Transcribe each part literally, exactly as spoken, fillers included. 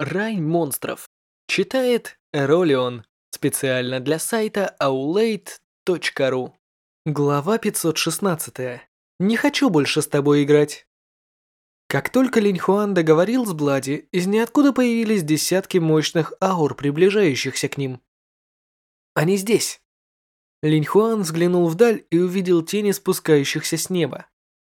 Рай монстров. Читает Эролион. Специально для сайта аулейт точка ру. Глава пятьсот шестнадцать. Не хочу больше с тобой играть. Как только Линь Хуан договорил с Блади, из ниоткуда появились десятки мощных аур, приближающихся к ним. Они здесь. Линь Хуан взглянул вдаль и увидел тени, спускающихся с неба.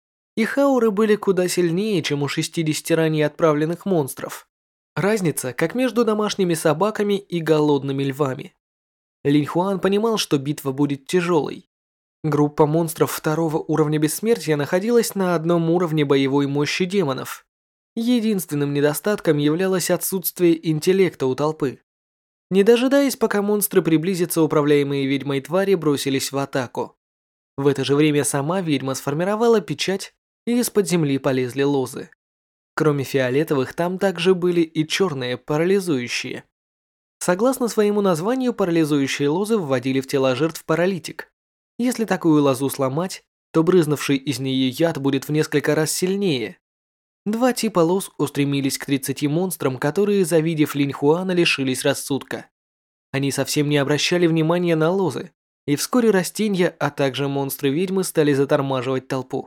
Их ауры были куда сильнее, чем у шестидесяти ранее отправленных монстров. Разница, как между домашними собаками и голодными львами. Линь Хуан понимал, что битва будет тяжелой. Группа монстров второго уровня бессмертия находилась на одном уровне боевой мощи демонов. Единственным недостатком являлось отсутствие интеллекта у толпы. Не дожидаясь, пока монстры приблизятся, управляемые ведьмой твари бросились в атаку. В это же время сама ведьма сформировала печать, и из-под земли полезли лозы. Кроме фиолетовых, там также были и черные, парализующие. Согласно своему названию, парализующие лозы вводили в тела жертв паралитик. Если такую лозу сломать, то брызнувший из нее яд будет в несколько раз сильнее. Два типа лоз устремились к тридцати монстрам, которые, завидев Линь Хуана, лишились рассудка. Они совсем не обращали внимания на лозы, и вскоре растения, а также монстры-ведьмы стали затормаживать толпу.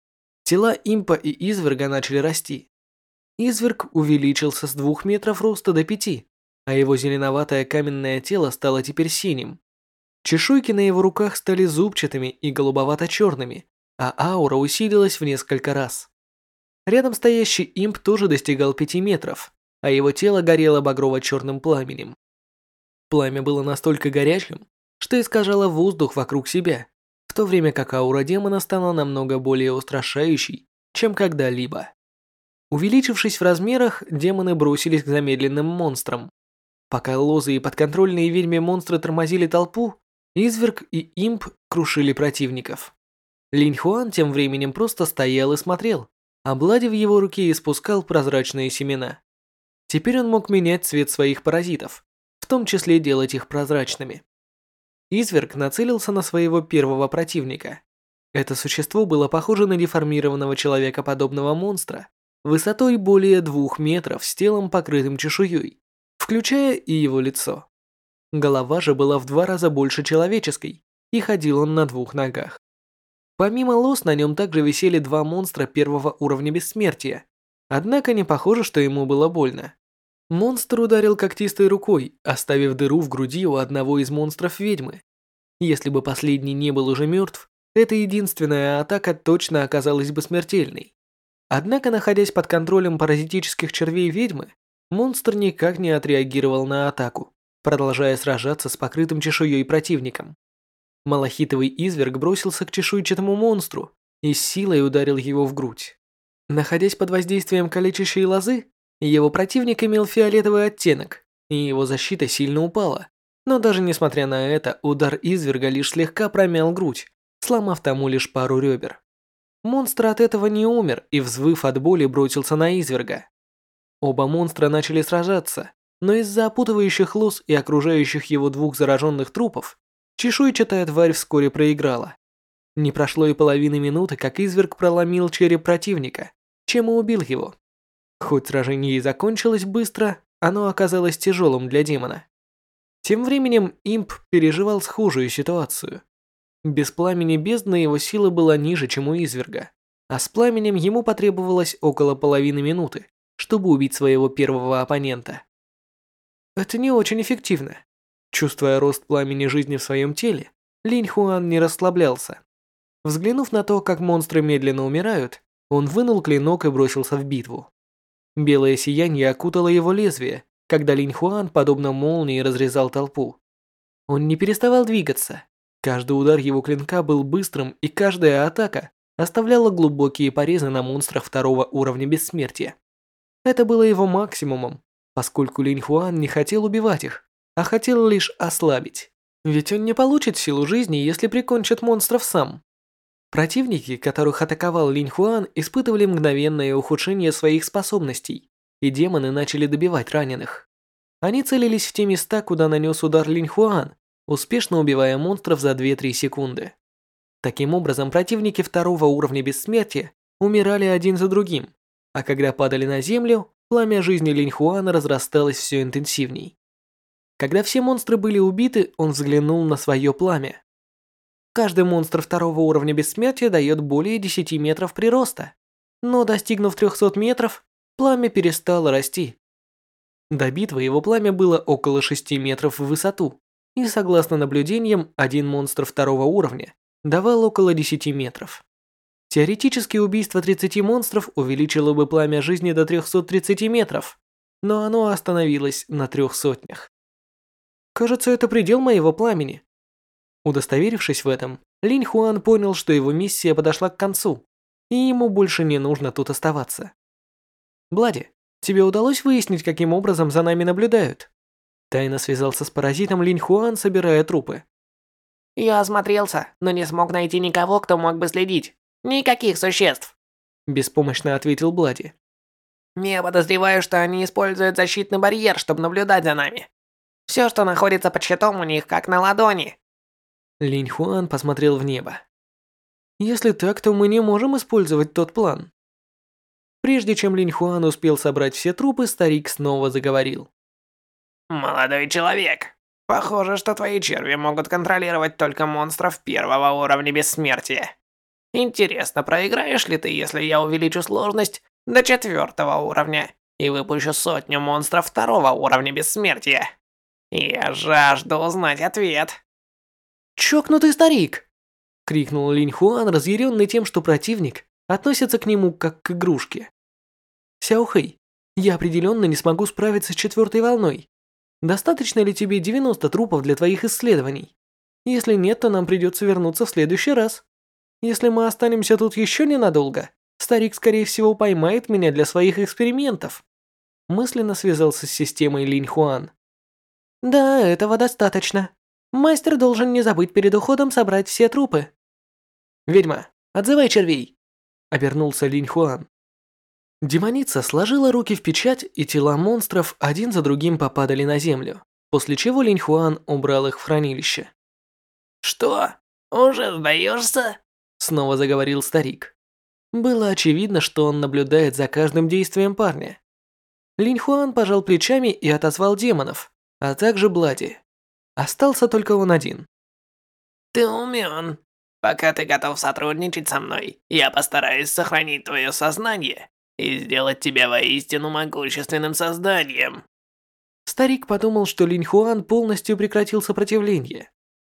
Тела импа и изверга начали расти. Изверг увеличился с двух метров роста до пяти, а его зеленоватое каменное тело стало теперь синим. Чешуйки на его руках стали зубчатыми и голубовато-черными, а аура усилилась в несколько раз. Рядом стоящий имп тоже достигал пяти метров, а его тело горело багрово-черным пламенем. Пламя было настолько горячим, что искажало воздух вокруг себя, в то время как аура демона стала намного более устрашающей, чем когда-либо. Увеличившись в размерах, демоны бросились к замедленным монстрам. Пока лозы и подконтрольные ведьме монстры тормозили толпу, изверг и имп крушили противников. Линь Хуан тем временем просто стоял и смотрел, а Блади в его руке испускал прозрачные семена. Теперь он мог менять цвет своих паразитов, в том числе делать их прозрачными. Изверг нацелился на своего первого противника. Это существо было похоже на деформированного человекоподобного монстра, высотой более двух метров с телом, покрытым чешуей, включая и его лицо. Голова же была в два раза больше человеческой, и ходил он на двух ногах. Помимо лоз, на нем также висели два монстра первого уровня бессмертия, однако не похоже, что ему было больно. Монстр ударил когтистой рукой, оставив дыру в груди у одного из монстров ведьмы. Если бы последний не был уже мертв, эта единственная атака точно оказалась бы смертельной. Однако, находясь под контролем паразитических червей ведьмы, монстр никак не отреагировал на атаку, продолжая сражаться с покрытым чешуей противником. Малахитовый изверг бросился к чешуйчатому монстру и с силой ударил его в грудь. Находясь под воздействием калечащей лозы, его противник имел фиолетовый оттенок, и его защита сильно упала. Но даже несмотря на это, удар изверга лишь слегка промял грудь, сломав тому лишь пару ребер. Монстр от этого не умер и, взвыв от боли, бросился на изверга. Оба монстра начали сражаться, но из-за опутывающих лоз и окружающих его двух зараженных трупов, чешуйчатая тварь вскоре проиграла. Не прошло и половины минуты, как изверг проломил череп противника, чем и убил его. Хоть сражение и закончилось быстро, оно оказалось тяжелым для демона. Тем временем имп переживал схожую ситуацию. Без пламени бездны его сила была ниже, чем у изверга, а с пламенем ему потребовалось около половины минуты, чтобы убить своего первого оппонента. Это не очень эффективно. Чувствуя рост пламени жизни в своем теле, Линь Хуан не расслаблялся. Взглянув на то, как монстры медленно умирают, он вынул клинок и бросился в битву. Белое сияние окутало его лезвие, когда Линь Хуан, подобно молнии, разрезал толпу. Он не переставал двигаться. Каждый удар его клинка был быстрым, и каждая атака оставляла глубокие порезы на монстрах второго уровня бессмертия. Это было его максимумом, поскольку Линь Хуан не хотел убивать их, а хотел лишь ослабить. Ведь он не получит силу жизни, если прикончит монстров сам. Противники, которых атаковал Линь Хуан, испытывали мгновенное ухудшение своих способностей, и демоны начали добивать раненых. Они целились в те места, куда нанес удар Линь Хуан, успешно убивая монстров за две-три секунды. Таким образом, противники второго уровня бессмертия умирали один за другим, а когда падали на землю, Пламя жизни Линьхуана разрасталось все интенсивней. Когда все монстры были убиты, он взглянул на свое пламя. Каждый монстр второго уровня бессмертия дает более десяти метров прироста, но достигнув трёхсот метров, пламя перестало расти. До битвы его пламя было около шести метров в высоту, и согласно наблюдениям, один монстр второго уровня давал около десяти метров. Теоретически убийство тридцати монстров увеличило бы пламя жизни до трёхсот тридцати метров, но оно остановилось на трех сотнях. Кажется, это предел моего пламени. Удостоверившись в этом, Линьхуан понял, что его миссия подошла к концу, и ему больше не нужно тут оставаться. Блади, тебе удалось выяснить, каким образом за нами наблюдают? Тайно связался с паразитом Линьхуан, собирая трупы. Я осмотрелся, но не смог найти никого, кто мог бы следить. Никаких существ. Беспомощно ответил Блади. Я подозреваю, что они используют защитный барьер, чтобы наблюдать за нами. Все, что находится под щитом у них, как на ладони. Линьхуан посмотрел в небо. Если так, то мы не можем использовать тот план. Прежде чем Линьхуан успел собрать все трупы, старик снова заговорил. Молодой человек, похоже, что твои черви могут контролировать только монстров первого уровня бессмертия. Интересно, проиграешь ли ты, если я увеличу сложность до четвертого уровня и выпущу сотню монстров второго уровня бессмертия? Я жажду узнать ответ. «Чокнутый старик!» — крикнул Линьхуан, разъяренный тем, что противник относится к нему как к игрушке. «Сяохэй, я определенно не смогу справиться с четвертой волной. Достаточно ли тебе девяноста трупов для твоих исследований? Если нет, то нам придется вернуться в следующий раз. Если мы останемся тут еще ненадолго, старик, скорее всего, поймает меня для своих экспериментов». Мысленно связался с системой Линьхуан. «Да, этого достаточно. Мастер должен не забыть перед уходом собрать все трупы». «Ведьма, отзывай червей!» — обернулся Линьхуан. Демоница сложила руки в печать, и тела монстров один за другим попадали на землю, после чего Линьхуан убрал их в хранилище. «Что? Уже сдаешься?» — снова заговорил старик. Было очевидно, что он наблюдает за каждым действием парня. Линьхуан пожал плечами и отозвал демонов, а также Блади. Остался только он один. «Ты умен. Пока ты готов сотрудничать со мной, я постараюсь сохранить твое сознание и сделать тебя воистину могущественным созданием». Старик подумал, что Линьхуан полностью прекратил сопротивление.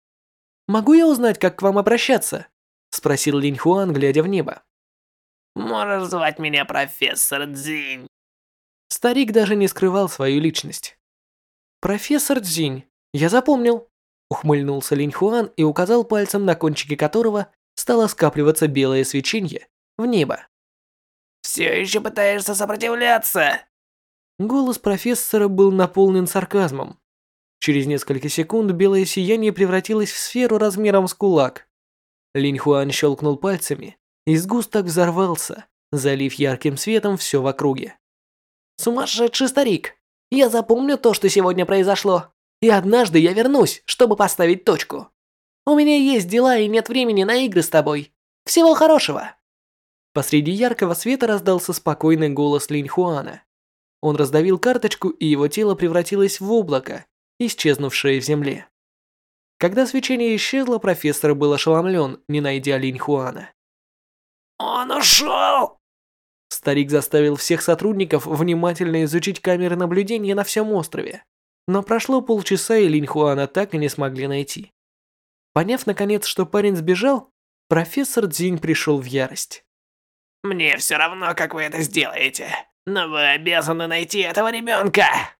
«Могу я узнать, как к вам обращаться?» — спросил Линьхуан, глядя в небо. «Можешь звать меня профессор Цзинь». Старик даже не скрывал свою личность. «Профессор Цзинь, я запомнил», — ухмыльнулся Линьхуан и указал пальцем, на кончике которого стало скапливаться белое свечение в небо. «Все еще пытаешься сопротивляться?» Голос профессора был наполнен сарказмом. Через несколько секунд белое сияние превратилось в сферу размером с кулак. Линьхуан щелкнул пальцами, и сгусток взорвался, залив ярким светом все в округе. «Сумасшедший старик! Я запомню то, что сегодня произошло, и однажды я вернусь, чтобы поставить точку. У меня есть дела и нет времени на игры с тобой. Всего хорошего!» Посреди яркого света раздался спокойный голос Линьхуана. Он раздавил карточку, и его тело превратилось в облако, исчезнувшее в земле. Когда свечение исчезло, профессор был ошеломлен, не найдя Линьхуана. «Он ушел!» Старик заставил всех сотрудников внимательно изучить камеры наблюдения на всем острове. Но прошло полчаса, и Линьхуана так и не смогли найти. Поняв наконец, что парень сбежал, профессор Цзинь пришел в ярость. «Мне все равно, как вы это сделаете, но вы обязаны найти этого ребенка!»